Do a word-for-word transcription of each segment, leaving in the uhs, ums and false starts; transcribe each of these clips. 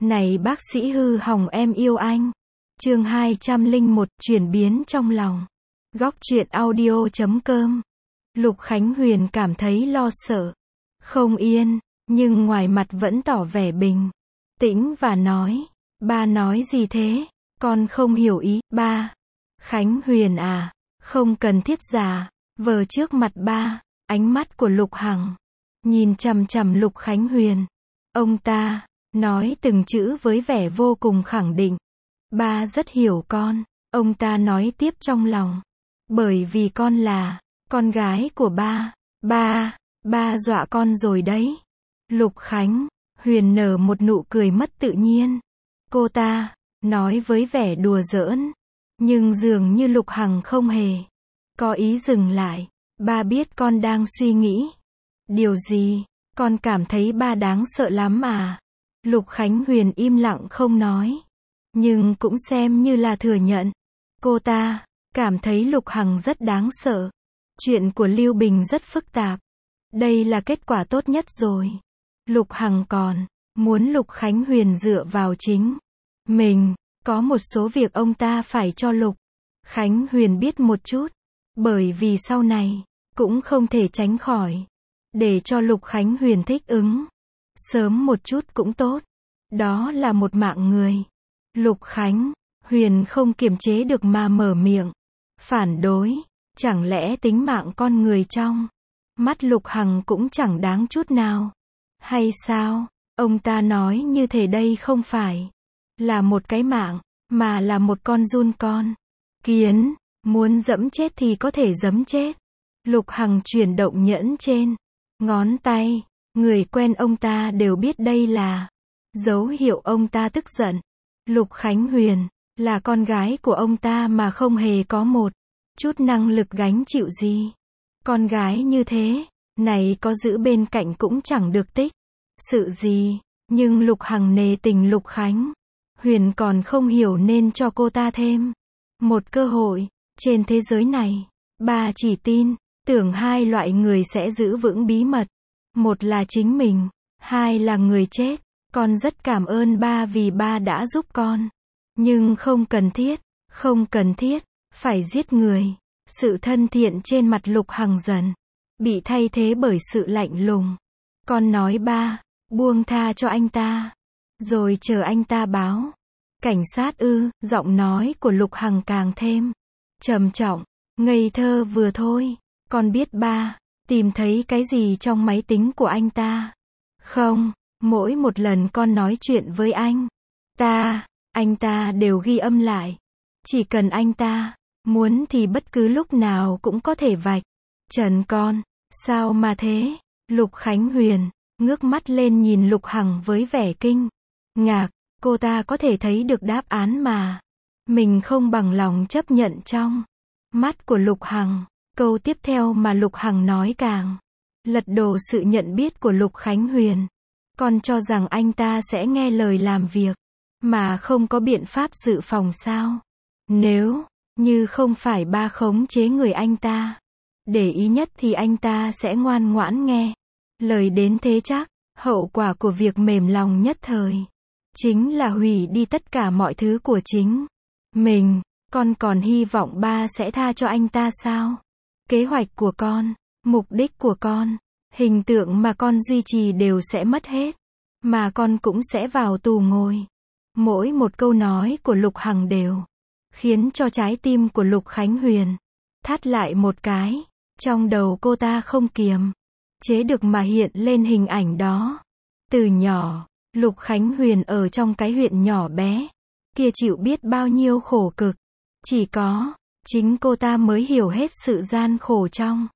Này bác sĩ hư hỏng em yêu anh. Chương hai trăm lẻ một, chuyển biến trong lòng. Góc truyện audio chấm com. Lục Khánh Huyền cảm thấy lo sợ, không yên, nhưng ngoài mặt vẫn tỏ vẻ bình tĩnh và nói, ba nói gì thế? Con không hiểu ý, ba. Khánh Huyền à, không cần thiết giả vờ trước mặt ba. Ánh mắt của Lục Hằng nhìn chằm chằm Lục Khánh Huyền. Ông ta nói từng chữ với vẻ vô cùng khẳng định. Ba rất hiểu con. Ông ta nói tiếp trong lòng. Bởi vì con là con gái của ba. Ba, ba dọa con rồi đấy. Lục Khánh Huyền nở một nụ cười mất tự nhiên. Cô ta nói với vẻ đùa giỡn, nhưng dường như Lục Hằng không hề có ý dừng lại. Ba biết con đang suy nghĩ điều gì. Con cảm thấy ba đáng sợ lắm à? Lục Khánh Huyền im lặng không nói, nhưng cũng xem như là thừa nhận. Cô ta cảm thấy Lục Hằng rất đáng sợ. Chuyện của Lưu Bình rất phức tạp. Đây là kết quả tốt nhất rồi. Lục Hằng còn muốn Lục Khánh Huyền dựa vào chính mình. Có một số việc ông ta phải cho Lục Khánh Huyền biết một chút. Bởi vì sau này cũng không thể tránh khỏi. Để cho Lục Khánh Huyền thích ứng sớm một chút cũng tốt. Đó là một mạng người. Lục Khánh Huyền không kiềm chế được mà mở miệng phản đối. Chẳng lẽ tính mạng con người trong mắt Lục Hằng cũng chẳng đáng chút nào hay sao? Ông ta nói như thể đây không phải là một cái mạng, mà là một con giun con kiến. Muốn giẫm chết thì có thể giẫm chết. Lục Hằng chuyển động nhẫn trên ngón tay. Người quen ông ta đều biết đây là dấu hiệu ông ta tức giận. Lục Khánh Huyền là con gái của ông ta mà không hề có một chút năng lực gánh chịu gì. Con gái như thế này có giữ bên cạnh cũng chẳng được tích sự gì. Nhưng Lục Hằng nề tình Lục Khánh Huyền còn không hiểu nên cho cô ta thêm một cơ hội. Trên thế giới này, ba chỉ tin tưởng hai loại người sẽ giữ vững bí mật. Một là chính mình, hai là người chết. Con rất cảm ơn ba vì ba đã giúp con. Nhưng không cần thiết, không cần thiết phải giết người. Sự thân thiện trên mặt Lục Hằng dần bị thay thế bởi sự lạnh lùng. Con nói ba, buông tha cho anh ta, rồi chờ anh ta báo cảnh sát ư? Giọng nói của Lục Hằng càng thêm trầm trọng, ngây thơ vừa thôi. Con biết ba tìm thấy cái gì trong máy tính của anh ta không? Mỗi một lần con nói chuyện với anh ta, anh ta đều ghi âm lại. Chỉ cần anh ta muốn thì bất cứ lúc nào cũng có thể vạch trần con. Sao mà thế? Lục Khánh Huyền ngước mắt lên nhìn Lục Hằng với vẻ kinh ngạc. Cô ta có thể thấy được đáp án mà mình không bằng lòng chấp nhận trong mắt của Lục Hằng. Câu tiếp theo mà Lục Hằng nói càng lật đổ sự nhận biết của Lục Khánh Huyền. Con cho rằng anh ta sẽ nghe lời làm việc mà không có biện pháp dự phòng sao? Nếu như không phải ba khống chế người anh ta để ý nhất thì anh ta sẽ ngoan ngoãn nghe lời đến thế chắc. Hậu quả của việc mềm lòng nhất thời chính là hủy đi tất cả mọi thứ của chính mình. Con còn hy vọng ba sẽ tha cho anh ta sao? Kế hoạch của con, mục đích của con, hình tượng mà con duy trì đều sẽ mất hết. Mà con cũng sẽ vào tù ngồi. Mỗi một câu nói của Lục Hằng đều khiến cho trái tim của Lục Khánh Huyền thắt lại một cái. Trong đầu cô ta không kiềm chế được mà hiện lên hình ảnh đó. Từ nhỏ, Lục Khánh Huyền ở trong cái huyện nhỏ bé kia chịu biết bao nhiêu khổ cực. Chỉ có chính cô ta mới hiểu hết sự gian khổ trong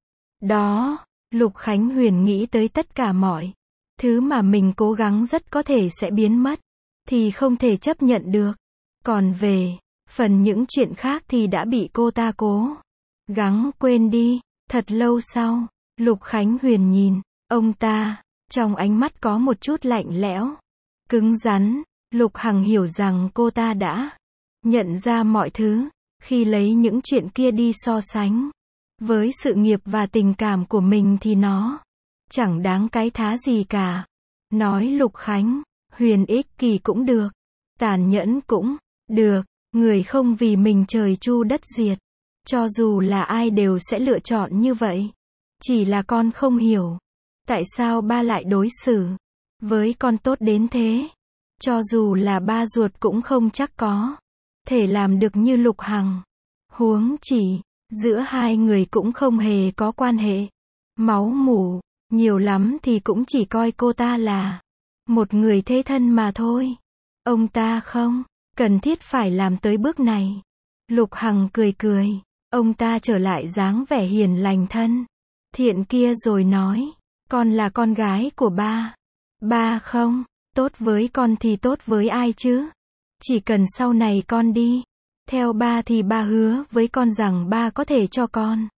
đó. Lục Khánh Huyền nghĩ tới tất cả mọi thứ mà mình cố gắng rất có thể sẽ biến mất, thì không thể chấp nhận được. Còn về phần những chuyện khác thì đã bị cô ta cố gắng quên đi. Thật lâu sau, Lục Khánh Huyền nhìn ông ta, trong ánh mắt có một chút lạnh lẽo, cứng rắn. Lục Hằng hiểu rằng cô ta đã nhận ra mọi thứ. Khi lấy những chuyện kia đi so sánh với sự nghiệp và tình cảm của mình thì nó chẳng đáng cái thá gì cả. Nói Lục Khánh Huyền ích kỷ cũng được. Tàn nhẫn cũng được. Người không vì mình trời chu đất diệt. Cho dù là ai đều sẽ lựa chọn như vậy. Chỉ là con không hiểu. Tại sao ba lại đối xử với con tốt đến thế? Cho dù là ba ruột cũng không chắc có thể làm được như Lục Hằng. Huống chỉ, giữa hai người cũng không hề có quan hệ máu mủ, nhiều lắm thì cũng chỉ coi cô ta là một người thế thân mà thôi. Ông ta không cần thiết phải làm tới bước này. Lục Hằng cười cười, ông ta trở lại dáng vẻ hiền lành thân thiện kia rồi nói, con là con gái của ba. Ba không tốt với con thì tốt với ai chứ? Chỉ cần sau này con đi theo ba thì ba hứa với con rằng ba có thể cho con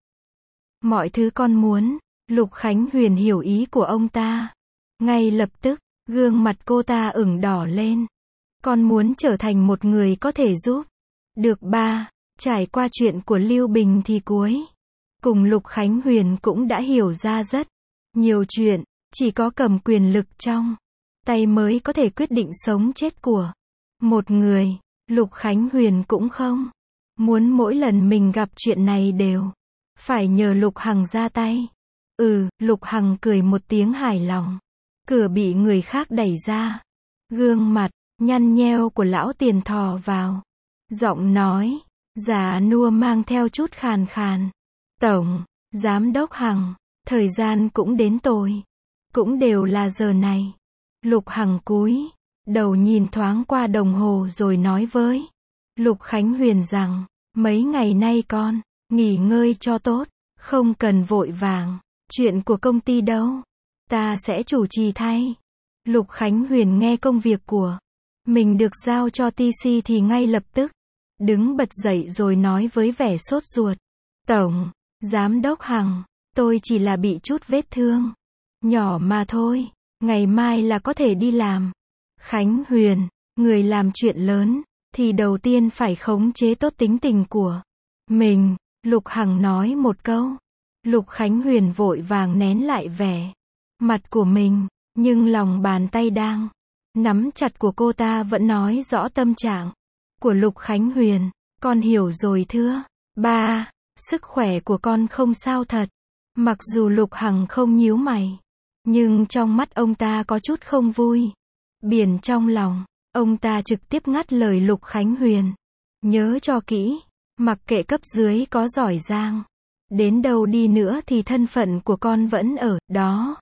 mọi thứ con muốn. Lục Khánh Huyền hiểu ý của ông ta. Ngay lập tức, gương mặt cô ta ửng đỏ lên. Con muốn trở thành một người có thể giúp được ba. Trải qua chuyện của Lưu Bình thì cuối cùng Lục Khánh Huyền cũng đã hiểu ra rất nhiều chuyện. Chỉ có cầm quyền lực trong tay mới có thể quyết định sống chết của một người. Lục Khánh Huyền cũng không muốn mỗi lần mình gặp chuyện này đều phải nhờ Lục Hằng ra tay. Ừ, Lục Hằng cười một tiếng hài lòng. Cửa bị người khác đẩy ra. Gương mặt nhăn nheo của lão Tiền thò vào. Giọng nói già nua mang theo chút khàn khàn. Tổng Giám đốc Hằng, thời gian cũng đến tôi. Cũng đều là giờ này. Lục Hằng cúi đầu nhìn thoáng qua đồng hồ rồi nói với Lục Khánh Huyền rằng, mấy ngày nay con nghỉ ngơi cho tốt, không cần vội vàng. Chuyện của công ty đâu, ta sẽ chủ trì thay. Lục Khánh Huyền nghe công việc của mình được giao cho tê xê thì ngay lập tức đứng bật dậy rồi nói với vẻ sốt ruột. Tổng Giám đốc Hằng, tôi chỉ là bị chút vết thương nhỏ mà thôi, ngày mai là có thể đi làm. Khánh Huyền, người làm chuyện lớn thì đầu tiên phải khống chế tốt tính tình của mình. Lục Hằng nói một câu. Lục Khánh Huyền vội vàng nén lại vẻ mặt của mình, nhưng lòng bàn tay đang nắm chặt của cô ta vẫn nói rõ tâm trạng của Lục Khánh Huyền. Con hiểu rồi thưa ba, sức khỏe của con không sao thật. Mặc dù Lục Hằng không nhíu mày, nhưng trong mắt ông ta có chút không vui. Biển trong lòng, ông ta trực tiếp ngắt lời Lục Khánh Huyền. Nhớ cho kỹ, mặc kệ cấp dưới có giỏi giang đến đâu đi nữa thì thân phận của con vẫn ở đó.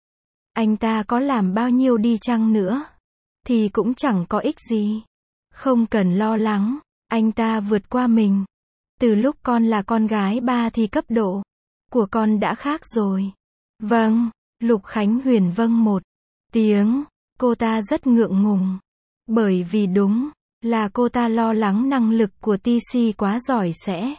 Anh ta có làm bao nhiêu đi chăng nữa thì cũng chẳng có ích gì. Không cần lo lắng, anh ta vượt qua mình. Từ lúc con là con gái ba thì cấp độ của con đã khác rồi. Vâng, Lục Khánh Huyền vâng một tiếng. Cô ta rất ngượng ngùng. Bởi vì đúng là cô ta lo lắng năng lực của tê xê quá giỏi sẽ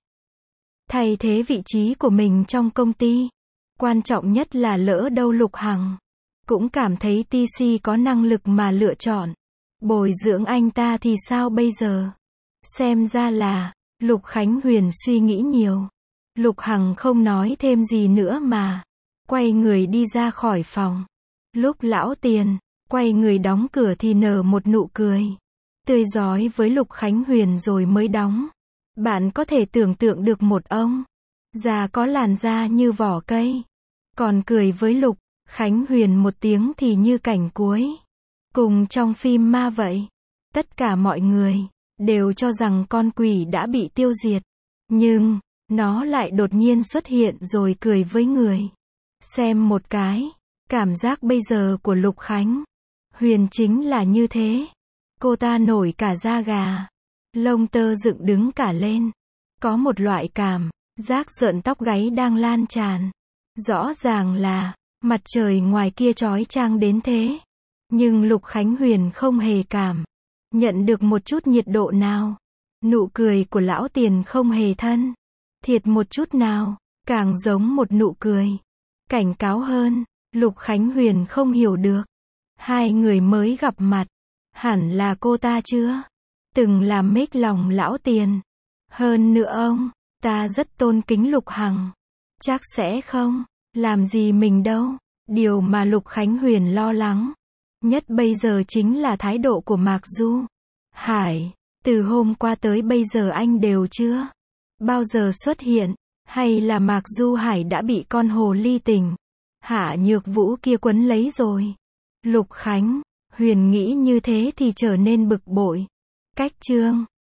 thay thế vị trí của mình trong công ty. Quan trọng nhất là lỡ đâu Lục Hằng cũng cảm thấy tê xê có năng lực mà lựa chọn bồi dưỡng anh ta thì sao bây giờ? Xem ra là Lục Khánh Huyền suy nghĩ nhiều. Lục Hằng không nói thêm gì nữa mà quay người đi ra khỏi phòng. Lúc lão Tiền quay người đóng cửa thì nở một nụ cười tươi rói với Lục Khánh Huyền rồi mới đóng. Bạn có thể tưởng tượng được một ông già có làn da như vỏ cây còn cười với Lục Khánh Huyền một tiếng thì như cảnh cuối cùng trong phim ma vậy. Tất cả mọi người đều cho rằng con quỷ đã bị tiêu diệt, nhưng nó lại đột nhiên xuất hiện rồi cười với người xem một cái. Cảm giác bây giờ của Lục Khánh Huyền chính là như thế. Cô ta nổi cả da gà, lông tơ dựng đứng cả lên. Có một loại cảm giác rợn tóc gáy đang lan tràn. Rõ ràng là mặt trời ngoài kia chói chang đến thế, nhưng Lục Khánh Huyền không hề cảm nhận được một chút nhiệt độ nào. Nụ cười của lão Tiền không hề thân thiệt một chút nào, càng giống một nụ cười cảnh cáo hơn. Lục Khánh Huyền không hiểu được, hai người mới gặp mặt, hẳn là cô ta chưa từng làm mếch lòng lão Tiền. Hơn nữa ông ta rất tôn kính Lục Hằng, chắc sẽ không làm gì mình đâu. Điều mà Lục Khánh Huyền lo lắng nhất bây giờ chính là thái độ của Mạc Du. Hải, từ hôm qua tới bây giờ anh đều chưa bao giờ xuất hiện, hay là Mạc Du Hải đã bị con hồ ly tình Hạ Nhược Vũ kia quấn lấy rồi? Lục Khánh, Huyền nghĩ như thế thì trở nên bực bội. Cách chương